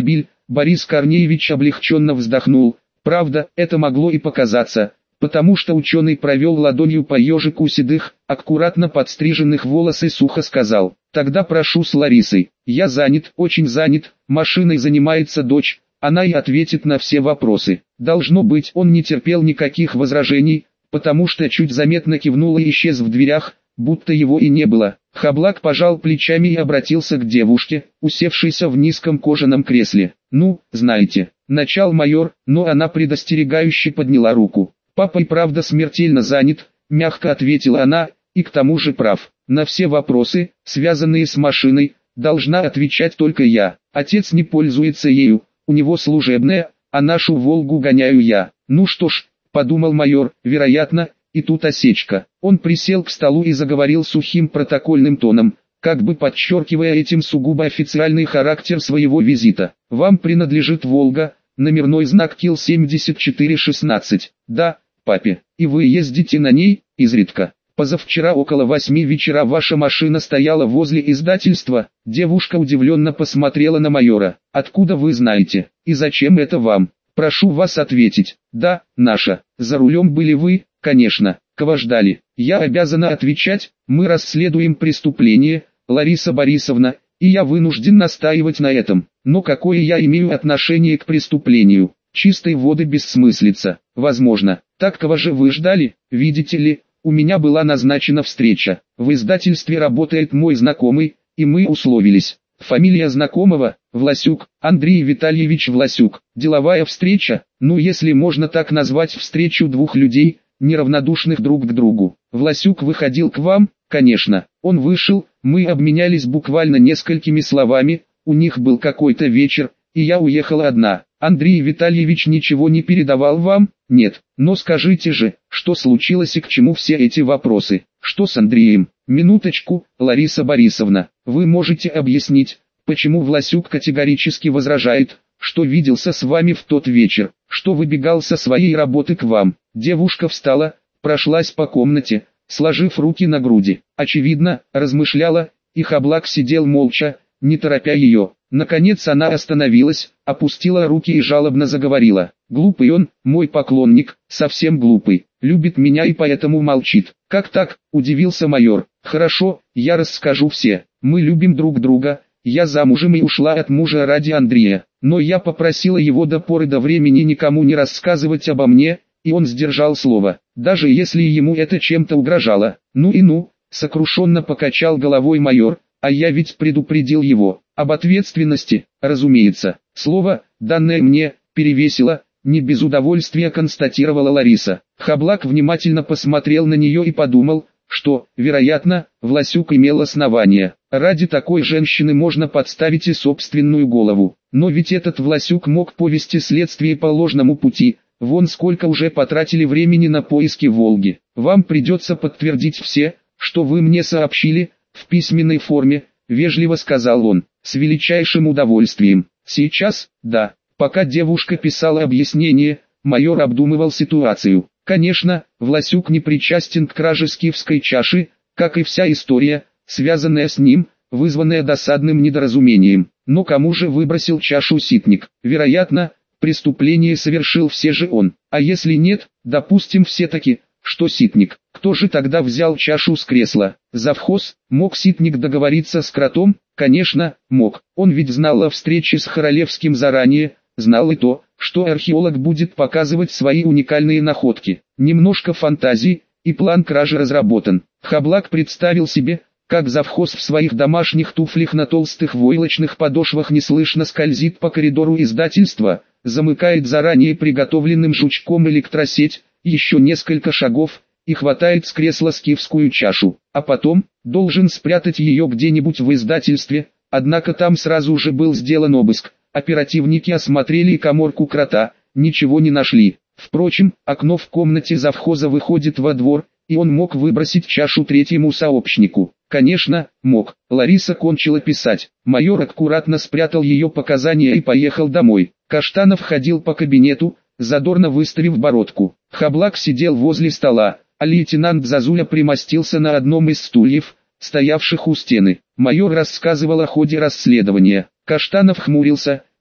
Борис Корнеевич облегченно вздохнул. Правда, это могло и показаться, потому что ученый провел ладонью по ежику седых, аккуратно подстриженных волос и сухо сказал: «Тогда прошу с Ларисой. Я занят, очень занят, машиной занимается дочь, она и ответит на все вопросы». Должно быть, он не терпел никаких возражений, потому что чуть заметно кивнул и исчез в дверях, будто его и не было. Хаблак пожал плечами и обратился к девушке, усевшейся в низком кожаном кресле. «Ну, знаете», — начал майор, но она предостерегающе подняла руку. «Папа и правда смертельно занят», — мягко ответила она, — «и к тому же прав. На все вопросы, связанные с машиной, должна отвечать только я. Отец не пользуется ею, у него служебная, а нашу «Волгу» гоняю я». «Ну что ж», — подумал майор, — вероятно, и тут осечка. Он присел к столу и заговорил сухим протокольным тоном, как бы подчеркивая этим сугубо официальный характер своего визита. «Вам принадлежит «Волга», номерной знак Кил семьдесят четыре шестнадцать. Да, папе, и вы ездите на ней, изредка. Позавчера около восьми вечера ваша машина стояла возле издательства». Девушка удивленно посмотрела на майора. «Откуда вы знаете? И зачем это вам? Прошу вас ответить». «Да, наша. За рулем были вы, конечно. Кого ждали?» «Я обязана отвечать, мы расследуем преступление, Лариса Борисовна, и я вынужден настаивать на этом. Но какое я имею отношение к преступлению? Чистой воды бессмыслица. Возможно. Так кого же вы ждали? Видите ли, у меня была назначена встреча. В издательстве работает мой знакомый, и мы условились. Фамилия знакомого – Власюк, Андрей Витальевич Власюк. Деловая встреча, ну если можно так назвать встречу двух людей, неравнодушных друг к другу. Власюк выходил к вам, конечно. Он вышел, мы обменялись буквально несколькими словами, у них был какой-то вечер, и я уехала одна. Андрей Витальевич ничего не передавал вам? Нет. Но скажите же, что случилось и к чему все эти вопросы? Что с Андреем? Минуточку, Лариса Борисовна, вы можете объяснить, почему Власюк категорически возражает, что виделся с вами в тот вечер, что выбегал со своей работы к вам? Девушка встала, прошлась по комнате, сложив руки на груди. Очевидно, размышляла, и Хаблак сидел молча, не торопя ее. Наконец она остановилась, опустила руки и жалобно заговорила. «Глупый он, мой поклонник, совсем глупый, любит меня и поэтому молчит». «Как так?» – удивился майор. «Хорошо, я расскажу все. Мы любим друг друга, я замужем и ушла от мужа ради Андрея, но я попросила его до поры до времени никому не рассказывать обо мне, и он сдержал слово, даже если ему это чем-то угрожало». «Ну и ну», – сокрушенно покачал головой майор, – «а я ведь предупредил его». Об ответственности, разумеется, слово, данное мне, перевесило, не без удовольствия констатировала Лариса. Хаблак внимательно посмотрел на нее и подумал, что, вероятно, Власюк имел основания. Ради такой женщины можно подставить и собственную голову. Но ведь этот Власюк мог повести следствие по ложному пути, вон сколько уже потратили времени на поиски Волги. Вам придется подтвердить все, что вы мне сообщили, в письменной форме, вежливо сказал он. С величайшим удовольствием. Сейчас, да. Пока девушка писала объяснение, майор обдумывал ситуацию. Конечно, Власюк не причастен к краже скифской чаши, как и вся история, связанная с ним, вызванная досадным недоразумением. Но кому же выбросил чашу Ситник? Вероятно, преступление совершил все же он. А если нет, допустим все-таки, что Ситник. Кто же тогда взял чашу с кресла? Завхоз? Мог Ситник договориться с Кротом? Конечно, мог. Он ведь знал о встрече с Хоролевским заранее, знал и то, что археолог будет показывать свои уникальные находки. Немножко фантазии, и план кражи разработан. Хаблак представил себе, как завхоз в своих домашних туфлях на толстых войлочных подошвах неслышно скользит по коридору издательства, замыкает заранее приготовленным жучком электросеть, еще несколько шагов, и хватает с кресла скифскую чашу, а потом, должен спрятать ее где-нибудь в издательстве, однако там сразу же был сделан обыск, оперативники осмотрели каморку Крота, ничего не нашли. Впрочем, окно в комнате завхоза выходит во двор, и он мог выбросить чашу третьему сообщнику. Конечно, мог. Лариса кончила писать. Майор аккуратно спрятал ее показания и поехал домой. Каштанов ходил по кабинету, задорно выставив бородку. Хаблак сидел возле стола, а лейтенант Зазуля примостился на одном из стульев, стоявших у стены. Майор рассказывал о ходе расследования. Каштанов хмурился,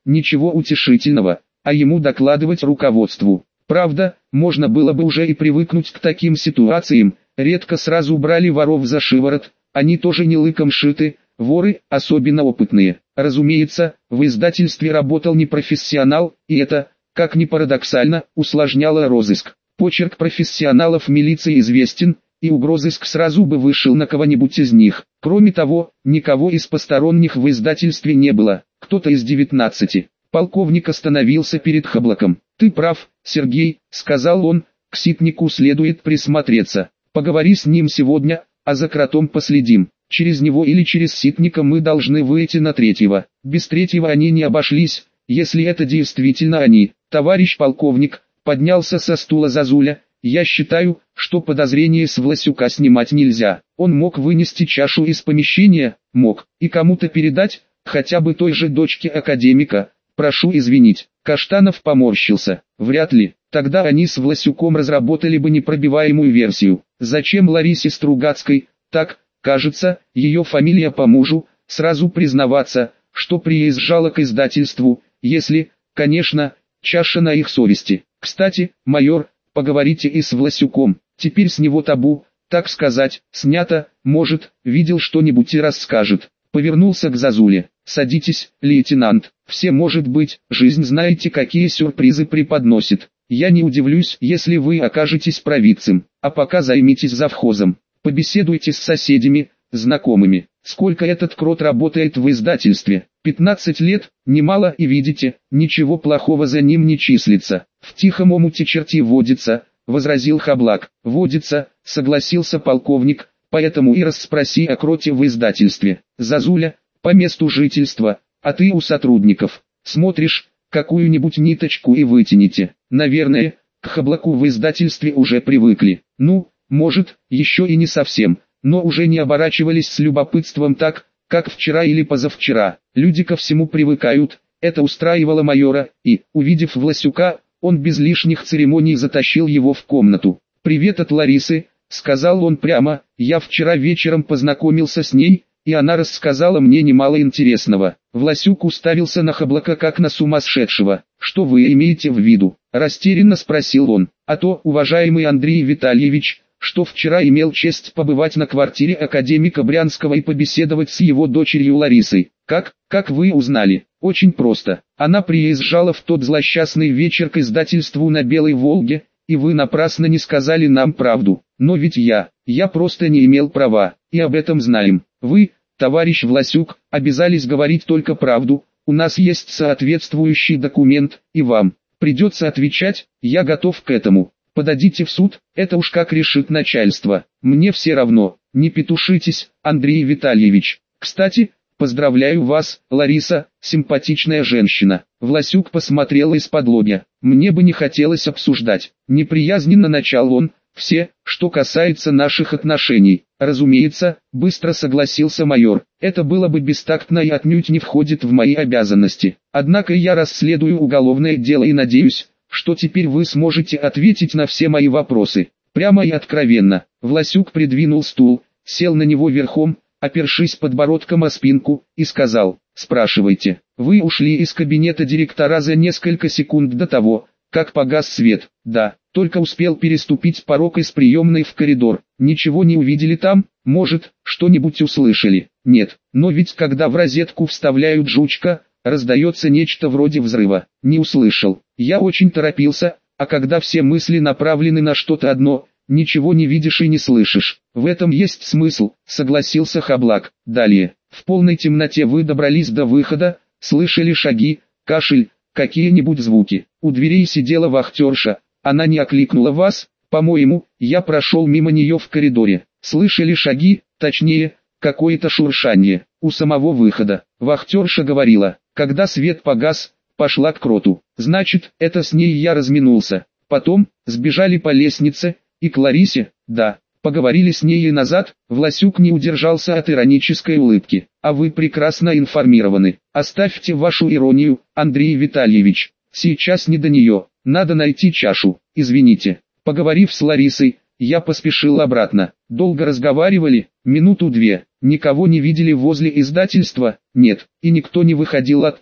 ничего утешительного, а ему докладывать руководству. Правда, можно было бы уже и привыкнуть к таким ситуациям, редко сразу брали воров за шиворот, они тоже не лыком шиты, воры, особенно опытные. Разумеется, в издательстве работал не профессионал, и это, как ни парадоксально, усложняло розыск. Почерк профессионалов в милиции известен, и угрозыск сразу бы вышел на кого-нибудь из них. Кроме того, никого из посторонних в издательстве не было, кто-то из девятнадцати. Полковник остановился перед Хаблаком. «Ты прав, Сергей», — сказал он, — «к Ситнику следует присмотреться. Поговори с ним сегодня, а за кротом последим. Через него или через Ситника мы должны выйти на третьего. Без третьего они не обошлись, если это действительно они». «Товарищ полковник», — поднялся со стула Зазуля, — «я считаю, что подозрение с Власюка снимать нельзя. Он мог вынести чашу из помещения, мог, и кому-то передать, хотя бы той же дочке академика. Прошу извинить». Каштанов поморщился. «Вряд ли. Тогда они с Власюком разработали бы непробиваемую версию. Зачем Ларисе Стругацкой, так, кажется, ее фамилия по мужу, сразу признаваться, что приезжала к издательству, если, конечно, чаша на их совести? Кстати, майор, поговорите и с Власюком, теперь с него табу, так сказать, снято, может, видел что-нибудь и расскажет». Повернулся к Зазуле. «Садитесь, лейтенант, все может быть, жизнь знаете какие сюрпризы преподносит. Я не удивлюсь, если вы окажетесь провидцем, а пока займитесь завхозом, побеседуйте с соседями, знакомыми. Сколько этот крот работает в издательстве? пятнадцать лет, немало, и видите, ничего плохого за ним не числится. В тихом омуте черти водится», — возразил Хаблак. «Водится», — согласился полковник, — «поэтому и расспроси о кроте в издательстве. Зазуля, по месту жительства, а ты у сотрудников. Смотришь, какую-нибудь ниточку и вытяните. Наверное, к Хаблаку в издательстве уже привыкли. Ну, может, еще и не совсем, но уже не оборачивались с любопытством так, как вчера или позавчера. Люди ко всему привыкают». Это устраивало майора, и, увидев Власюка, он без лишних церемоний затащил его в комнату. «Привет от Ларисы», — сказал он прямо, — «я вчера вечером познакомился с ней, и она рассказала мне немало интересного». Власюк уставился на Хаблака как на сумасшедшего. «Что вы имеете в виду?» — растерянно спросил он. «А то, уважаемый Андрей Витальевич, что вчера имел честь побывать на квартире академика Брянского и побеседовать с его дочерью Ларисой». «Как? Как вы узнали?» «Очень просто. Она приезжала в тот злосчастный вечер к издательству на Белой Волге, и вы напрасно не сказали нам правду. Но ведь я, я просто не имел права, и об этом знаем. Вы, товарищ Власюк, обязались говорить только правду, у нас есть соответствующий документ, и вам придется отвечать, я готов к этому. Подадите в суд, это уж как решит начальство, мне все равно, не петушитесь, Андрей Витальевич. Кстати, поздравляю вас, Лариса, симпатичная женщина». Власюк посмотрел из-под лобья. «Мне бы не хотелось обсуждать». Неприязненно начал он. «Все, что касается наших отношений». «Разумеется», — быстро согласился майор. «Это было бы бестактно и отнюдь не входит в мои обязанности. Однако я расследую уголовное дело и надеюсь, что теперь вы сможете ответить на все мои вопросы. Прямо и откровенно». Власюк придвинул стул, сел на него верхом, опершись подбородком о спинку, и сказал: «Спрашивайте. Вы ушли из кабинета директора за несколько секунд до того, как погас свет». «Да, только успел переступить порог из приемной в коридор. Ничего не увидели там? Может, что-нибудь услышали?» «Нет, но ведь когда в розетку вставляют жучка, раздается нечто вроде взрыва». «Не услышал. Я очень торопился, а когда все мысли направлены на что-то одно, ничего не видишь и не слышишь». «В этом есть смысл», — согласился Хаблак. «Далее. В полной темноте вы добрались до выхода, слышали шаги, кашель, какие-нибудь звуки. У дверей сидела вахтерша, она не окликнула вас, по-моему, я прошел мимо нее в коридоре. Слышали шаги, точнее, какое-то шуршание, у самого выхода. Вахтерша говорила, когда свет погас, пошла к кроту. Значит, это с ней я разминулся. Потом, сбежали по лестнице, и к Ларисе, да, поговорили с ней и назад». Власюк не удержался от иронической улыбки. «А вы прекрасно информированы. Оставьте вашу иронию, Андрей Витальевич. Сейчас не до нее, надо найти чашу. Извините». Поговорив с Ларисой, я поспешил обратно. «Долго разговаривали?» «Минуту-две. Никого не видели возле издательства?» «Нет, и никто не выходил оттуда?»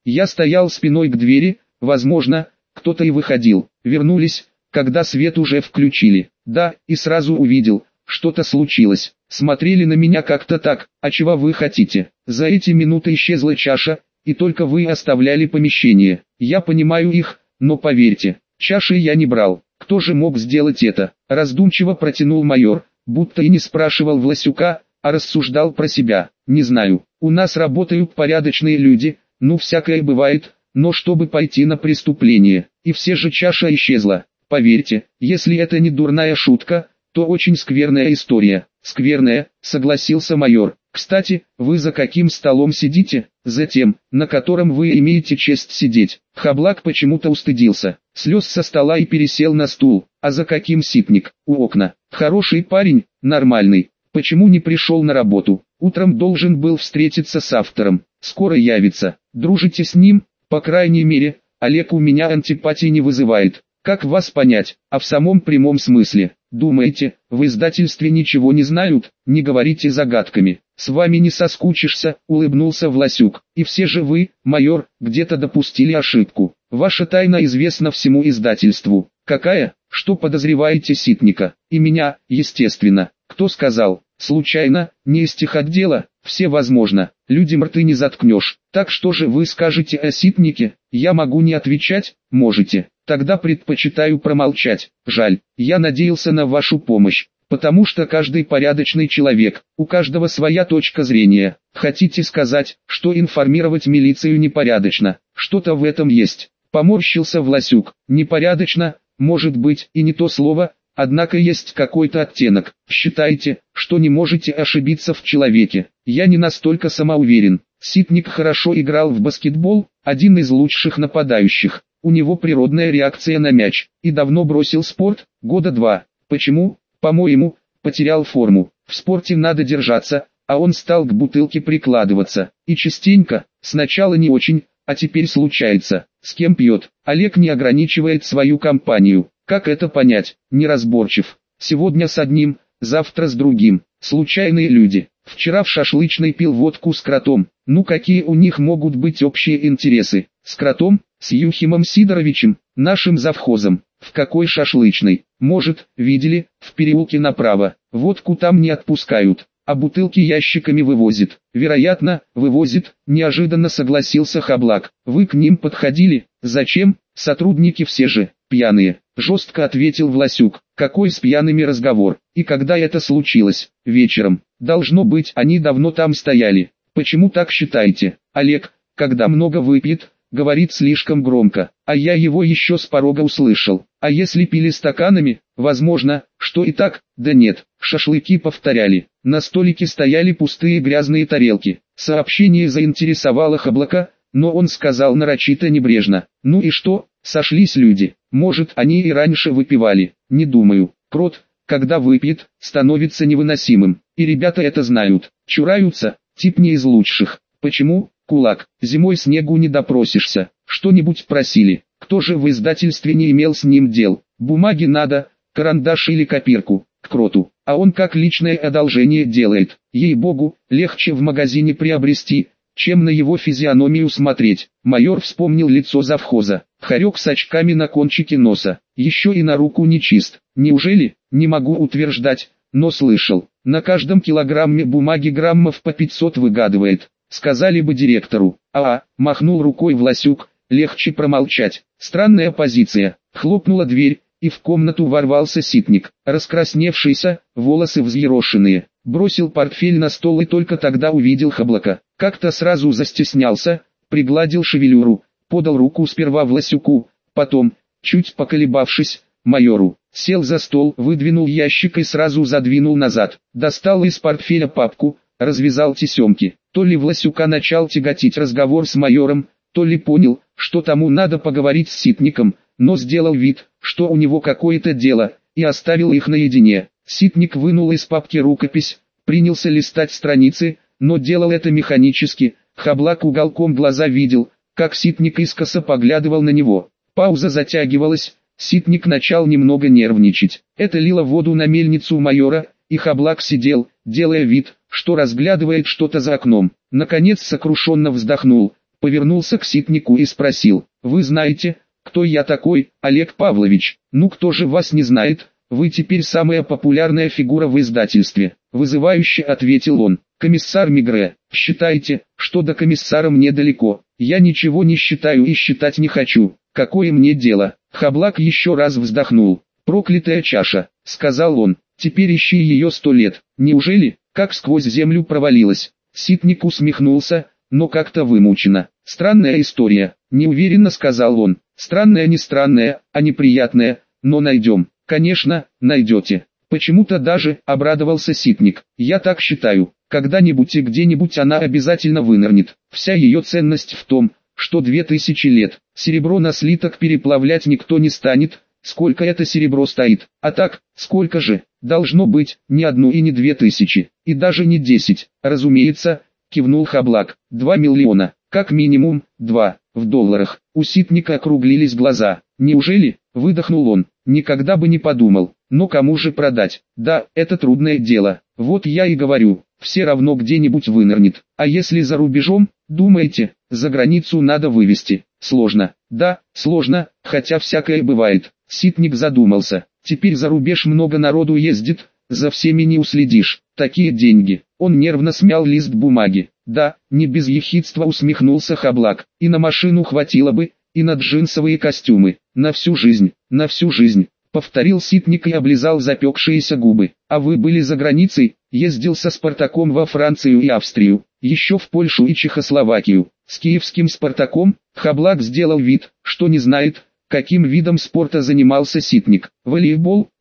Я стоял спиной к двери, возможно, кто-то и выходил. Вернулись, когда свет уже включили. Да, и сразу увидел, что-то случилось. Смотрели на меня как-то так, а чего вы хотите? За эти минуты исчезла чаша, и только вы оставляли помещение. Я понимаю их, но поверьте, чаши я не брал. Кто же мог сделать это? Раздумчиво протянул майор, будто и не спрашивал Власюка, а рассуждал про себя. Не знаю, у нас работают порядочные люди, ну всякое бывает, но чтобы пойти на преступление, и все же чаша исчезла. Поверьте, если это не дурная шутка, то очень скверная история. Скверная, согласился майор. Кстати, вы за каким столом сидите? За тем, на котором вы имеете честь сидеть. Хаблак почему-то устыдился, слез со стола и пересел на стул. А за каким Ситник? У окна. Хороший парень, нормальный. Почему не пришел на работу? Утром должен был встретиться с автором. Скоро явится. Дружите с ним? По крайней мере, Олег у меня антипатии не вызывает. Как вас понять, а в самом прямом смысле? Думаете, в издательстве ничего не знают? Не говорите загадками. С вами не соскучишься, улыбнулся Власюк. И все же вы, майор, где-то допустили ошибку. Ваша тайна известна всему издательству. Какая? Что подозреваете Ситника? И меня, естественно. Кто сказал? Случайно, не из техотдела? Все возможно. Людям рты не заткнешь. Так что же вы скажете о Ситнике? Я могу не отвечать? Можете. Тогда предпочитаю промолчать. Жаль, я надеялся на вашу помощь, потому что каждый порядочный человек, у каждого своя точка зрения. Хотите сказать, что информировать милицию непорядочно? Что-то в этом есть. Поморщился Власюк. Непорядочно, может быть, и не то слово, однако есть какой-то оттенок. Считаете, что не можете ошибиться в человеке? Я не настолько самоуверен. Ситник хорошо играл в баскетбол, один из лучших нападающих. У него природная реакция на мяч, и давно бросил спорт, года два. Почему? По-моему, потерял форму. В спорте надо держаться, а он стал к бутылке прикладываться. И частенько, сначала не очень, а теперь случается. С кем пьет? Олег не ограничивает свою компанию. Как это понять? Неразборчив. Сегодня с одним, завтра с другим. Случайные люди. Вчера в шашлычной пил водку с кротом. Ну какие у них могут быть общие интересы? С кротом? С Юхимом Сидоровичем, нашим завхозом. В какой шашлычной? Может, видели, в переулке направо. Водку там не отпускают, а бутылки ящиками вывозит. Вероятно, вывозит, неожиданно согласился Хаблак. Вы к ним подходили? Зачем? Сотрудники все же, пьяные. Жестко ответил Власюк. Какой с пьяными разговор? И когда это случилось? Вечером. Должно быть, они давно там стояли. Почему так считаете? Олег, когда много выпьет, говорит слишком громко, а я его еще с порога услышал. А если пили стаканами, возможно, что и так, да нет, шашлыки повторяли. На столике стояли пустые грязные тарелки. Сообщение заинтересовало Хаблака, но он сказал нарочито небрежно. Ну и что, сошлись люди, может они и раньше выпивали, не думаю. Крот, когда выпьет, становится невыносимым, и ребята это знают, чураются, тип не из лучших. Почему? Кулак, зимой снегу не допросишься. Что-нибудь просили? Кто же в издательстве не имел с ним дел? Бумаги надо, карандаш или копирку, к кроту. А он как личное одолжение делает. Ей-богу, легче в магазине приобрести, чем на его физиономию смотреть. Майор вспомнил лицо завхоза. Хорек с очками на кончике носа. Еще и на руку нечист. Неужели? Не могу утверждать, но слышал. На каждом килограмме бумаги граммов по пятьсот выгадывает. Сказали бы директору. А, махнул рукой Власюк, легче промолчать. Странная позиция. Хлопнула дверь, и в комнату ворвался Ситник, раскрасневшийся, волосы взъерошенные. Бросил портфель на стол и только тогда увидел Хаблака. Как-то сразу застеснялся, пригладил шевелюру, подал руку сперва Власюку, потом, чуть поколебавшись, майору. Сел за стол, выдвинул ящик и сразу задвинул назад. Достал из портфеля папку, развязал тесемки. То ли Власюка начал тяготить разговор с майором, то ли понял, что тому надо поговорить с Ситником, но сделал вид, что у него какое-то дело, и оставил их наедине. Ситник вынул из папки рукопись, принялся листать страницы, но делал это механически. Хаблак уголком глаза видел, как Ситник искоса поглядывал на него. Пауза затягивалась, Ситник начал немного нервничать. Это лило воду на мельницу майора, и Хаблак сидел, делая вид, что разглядывает что-то за окном. Наконец сокрушенно вздохнул, повернулся к Ситнику и спросил: «Вы знаете, кто я такой, Олег Павлович?» «Ну кто же вас не знает, вы теперь самая популярная фигура в издательстве», вызывающе ответил он. «Комиссар Мегре, считайте, что до комиссара мне далеко, я ничего не считаю и считать не хочу, какое мне дело?» Хаблак еще раз вздохнул. «Проклятая чаша», — сказал он, — «теперь ищи ее сто лет, неужели, как сквозь землю провалилась?» Ситник усмехнулся, но как-то вымученно. «Странная история», — неуверенно сказал он. «Странная не странная, а неприятная, но найдем». «Конечно, найдете». Почему-то даже обрадовался Ситник. «Я так считаю, когда-нибудь и где-нибудь она обязательно вынырнет. Вся ее ценность в том, что две тысячи лет, серебро на слиток переплавлять никто не станет, сколько это серебро стоит. А так, сколько же, должно быть, не одну и не две тысячи, и даже не десять, разумеется», кивнул Хаблак. «Два миллиона, как минимум, два, в долларах». У Ситника округлились глаза. «Неужели?» — выдохнул он. «Никогда бы не подумал. Но кому же продать? Да, это трудное дело. Вот я и говорю, все равно где-нибудь вынырнет. А если за рубежом, думаете, за границу надо вывести? Сложно». «Да, сложно, хотя всякое бывает». Ситник задумался. «Теперь за рубеж много народу ездит, за всеми не уследишь. Такие деньги». Он нервно смял лист бумаги. «Да, не без ехидства усмехнулся Хаблак. И на машину хватило бы, и на джинсовые костюмы. На всю жизнь, на всю жизнь», повторил Ситник и облизал запекшиеся губы. «А вы были за границей?» «Ездил со Спартаком во Францию и Австрию, еще в Польшу и Чехословакию». С киевским Спартаком? Хаблак сделал вид, что не знает, каким видом спорта занимался Ситник. «Волейбол?»